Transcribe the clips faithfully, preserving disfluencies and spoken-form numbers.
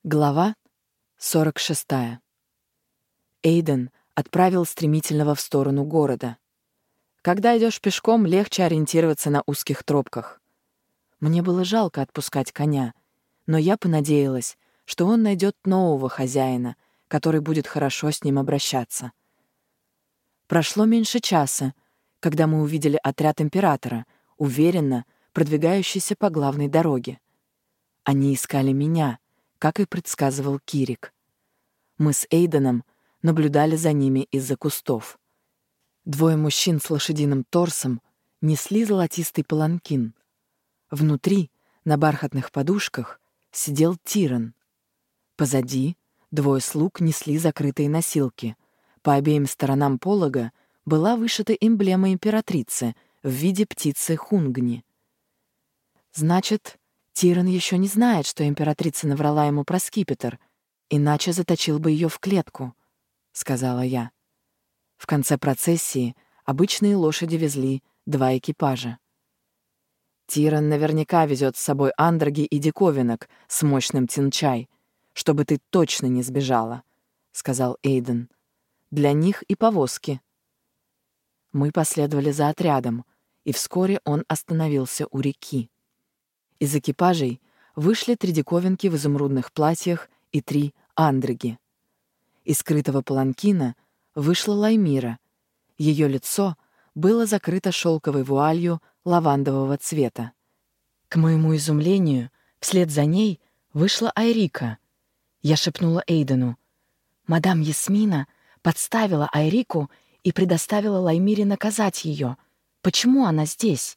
Глава сорок шестая. Эйден отправил стремительного в сторону города. Когда идешь пешком, легче ориентироваться на узких тропках. Мне было жалко отпускать коня, но я понадеялась, что он найдет нового хозяина, который будет хорошо с ним обращаться. Прошло меньше часа, когда мы увидели отряд императора, уверенно продвигающийся по главной дороге. Они искали меня, как и предсказывал Кирик. Мы с Эйденом наблюдали за ними из-за кустов. Двое мужчин с лошадиным торсом несли золотистый паланкин. Внутри, на бархатных подушках, сидел Тиран. Позади двое слуг несли закрытые носилки. По обеим сторонам полога была вышита эмблема императрицы в виде птицы Хунгни. Значит, Тиран еще не знает, что императрица наврала ему про скипетр, иначе заточил бы ее в клетку, — сказала я. В конце процессии обычные лошади везли два экипажа. Тиран наверняка везет с собой андроги и диковинок с мощным тинчай, чтобы ты точно не сбежала, — сказал Эйден. Для них и повозки. Мы последовали за отрядом, и вскоре он остановился у реки. Из экипажей вышли три диковинки в изумрудных платьях и три андроги. Из скрытого паланкина вышла Лаймира. Ее лицо было закрыто шелковой вуалью лавандового цвета. К моему изумлению, вслед за ней вышла Айрика. Я шепнула Эйдену: «Мадам Ясмина подставила Айрику и предоставила Лаймире наказать ее. Почему она здесь?»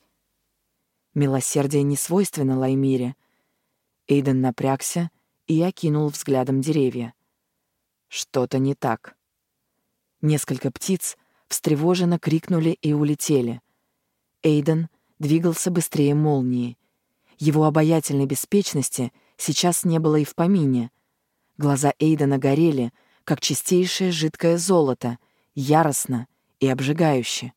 Милосердие не свойственно Лаймире. Эйден напрягся и окинул взглядом деревья. Что-то не так. Несколько птиц встревоженно крикнули и улетели. Эйден двигался быстрее молнии. Его обаятельной беспечности сейчас не было и в помине. Глаза Эйдена горели, как чистейшее жидкое золото, яростно и обжигающе.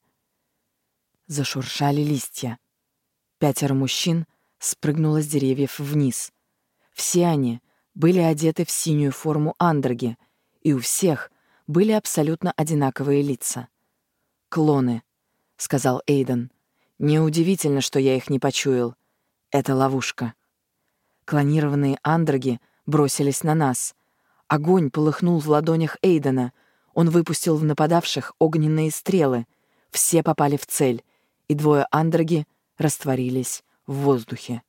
Зашуршали листья. Пятеро мужчин спрыгнуло с деревьев вниз. Все они были одеты в синюю форму андроги, и у всех были абсолютно одинаковые лица. «Клоны», — сказал Эйден. «Неудивительно, что я их не почуял. Это ловушка». Клонированные андроги бросились на нас. Огонь полыхнул в ладонях Эйдена. Он выпустил в нападавших огненные стрелы. Все попали в цель, и двое андроги растворились в воздухе.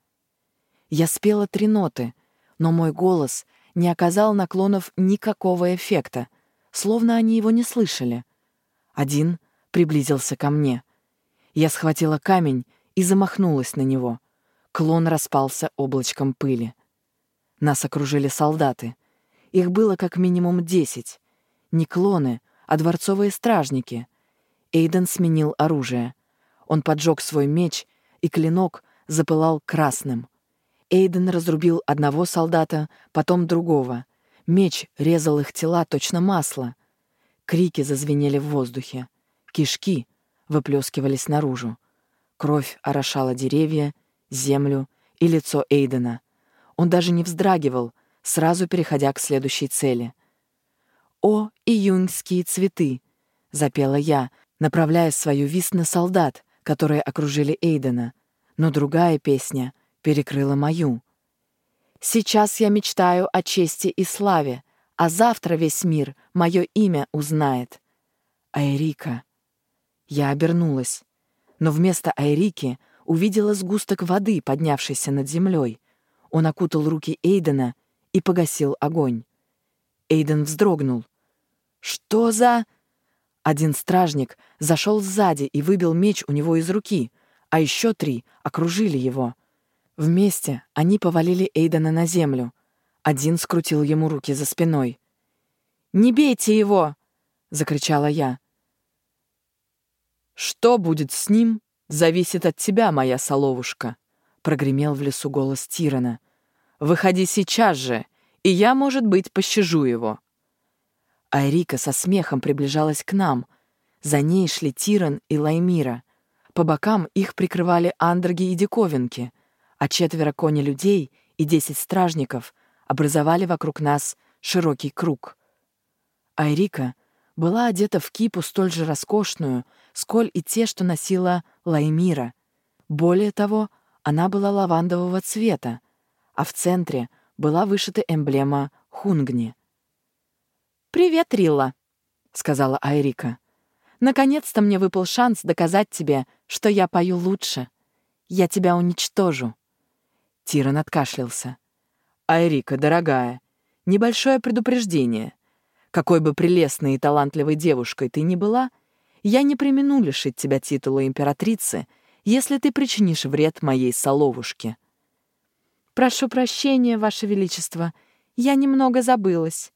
Я спела три ноты, но мой голос не оказал на клонов никакого эффекта, словно они его не слышали. Один приблизился ко мне. Я схватила камень и замахнулась на него. Клон распался облачком пыли. Нас окружили солдаты. Их было как минимум десять. Не клоны, а дворцовые стражники. Эйден сменил оружие. Он поджег свой меч, и клинок запылал красным. Эйден разрубил одного солдата, потом другого. Меч резал их тела точно масло. Крики зазвенели в воздухе. Кишки выплескивались наружу. Кровь орошала деревья, землю и лицо Эйдена. Он даже не вздрагивал, сразу переходя к следующей цели. «О, июньские цветы!» — запела я, направляя свою вист на солдат, которые окружили Эйдена, но другая песня перекрыла мою. «Сейчас я мечтаю о чести и славе, а завтра весь мир мое имя узнает». Айрика. Я обернулась, но вместо Айрики увидела сгусток воды, поднявшийся над землей. Он окутал руки Эйдена и погасил огонь. Эйден вздрогнул. «Что за...» Один стражник зашел сзади и выбил меч у него из руки, а еще три окружили его. Вместе они повалили Эйдена на землю. Один скрутил ему руки за спиной. «Не бейте его!» — закричала я. «Что будет с ним, зависит от тебя, моя соловушка», — прогремел в лесу голос Тирана. «Выходи сейчас же, и я, может быть, пощажу его». Айрика со смехом приближалась к нам. За ней шли Тиран и Лаймира. По бокам их прикрывали андроги и диковинки, а четверо кони-людей и десять стражников образовали вокруг нас широкий круг. Айрика была одета в кипу столь же роскошную, сколь и те, что носила Лаймира. Более того, она была лавандового цвета, а в центре была вышита эмблема Хунгни. «Привет, Рилла», — сказала Айрика. «Наконец-то мне выпал шанс доказать тебе, что я пою лучше. Я тебя уничтожу». Тиран откашлялся. «Айрика, дорогая, небольшое предупреждение. Какой бы прелестной и талантливой девушкой ты ни была, я не премину лишить тебя титула императрицы, если ты причинишь вред моей соловушке». «Прошу прощения, Ваше Величество, я немного забылась».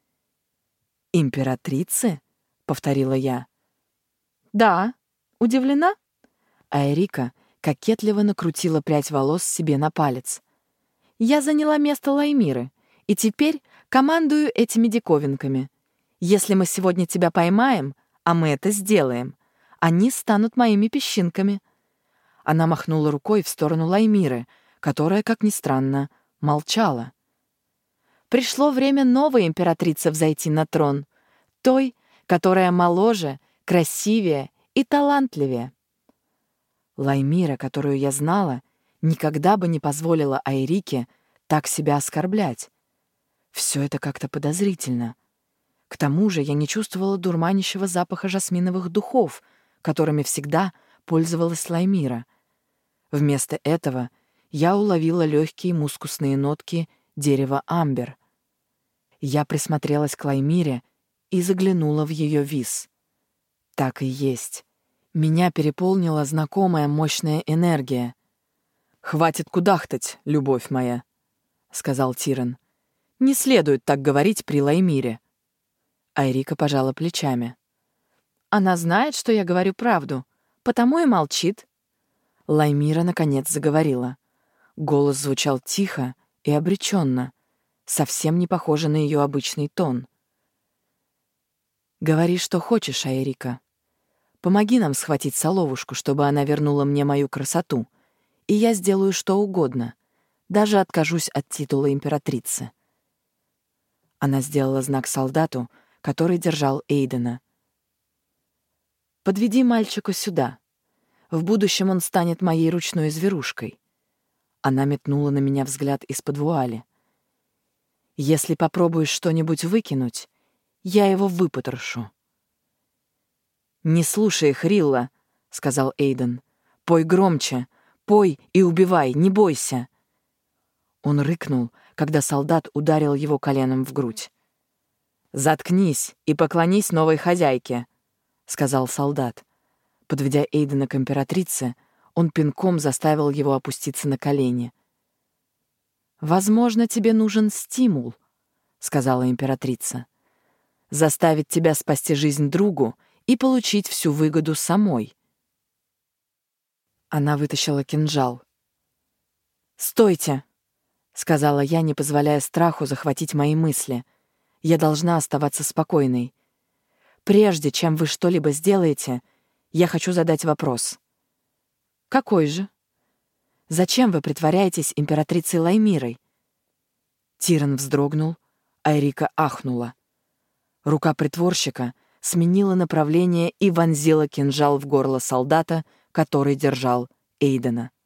«Императрицы?» — повторила я. «Да. Удивлена?» Айрика кокетливо накрутила прядь волос себе на палец. «Я заняла место Лаймиры, и теперь командую этими диковинками. Если мы сегодня тебя поймаем, а мы это сделаем, они станут моими песчинками». Она махнула рукой в сторону Лаймиры, которая, как ни странно, молчала. Пришло время новой императрицы взойти на трон, той, которая моложе, красивее и талантливее. Лаймира, которую я знала, никогда бы не позволила Айрике так себя оскорблять. Все это как-то подозрительно. К тому же я не чувствовала дурманящего запаха жасминовых духов, которыми всегда пользовалась Лаймира. Вместо этого я уловила легкие мускусные нотки дерева амбер. Я присмотрелась к Лаймире и заглянула в ее виз. Так и есть. Меня переполнила знакомая мощная энергия. «Хватит кудахтать, любовь моя», — сказал Тиран. «Не следует так говорить при Лаймире». Айрика пожала плечами. «Она знает, что я говорю правду, потому и молчит». Лаймира, наконец, заговорила. Голос звучал тихо и обреченно, совсем не похоже на ее обычный тон. «Говори, что хочешь, Айрика. Помоги нам схватить соловушку, чтобы она вернула мне мою красоту, и я сделаю что угодно, даже откажусь от титула императрицы». Она сделала знак солдату, который держал Эйдена. «Подведи мальчика сюда. В будущем он станет моей ручной зверушкой». Она метнула на меня взгляд из-под вуали. «Если попробуешь что-нибудь выкинуть, я его выпотрошу». «Не слушай их, Рилла», — сказал Эйден. «Пой громче, пой и убивай, не бойся». Он рыкнул, когда солдат ударил его коленом в грудь. «Заткнись и поклонись новой хозяйке», — сказал солдат. Подведя Эйдена к императрице, он пинком заставил его опуститься на колени. «Возможно, тебе нужен стимул», — сказала императрица. «Заставить тебя спасти жизнь другу и получить всю выгоду самой». Она вытащила кинжал. «Стойте», — сказала я, не позволяя страху захватить мои мысли. «Я должна оставаться спокойной. Прежде чем вы что-либо сделаете, я хочу задать вопрос». «Какой же?» «Зачем вы притворяетесь императрицей Лаймирой?» Тиран вздрогнул, а Эрика ахнула. Рука притворщика сменила направление и вонзила кинжал в горло солдата, который держал Эйдена.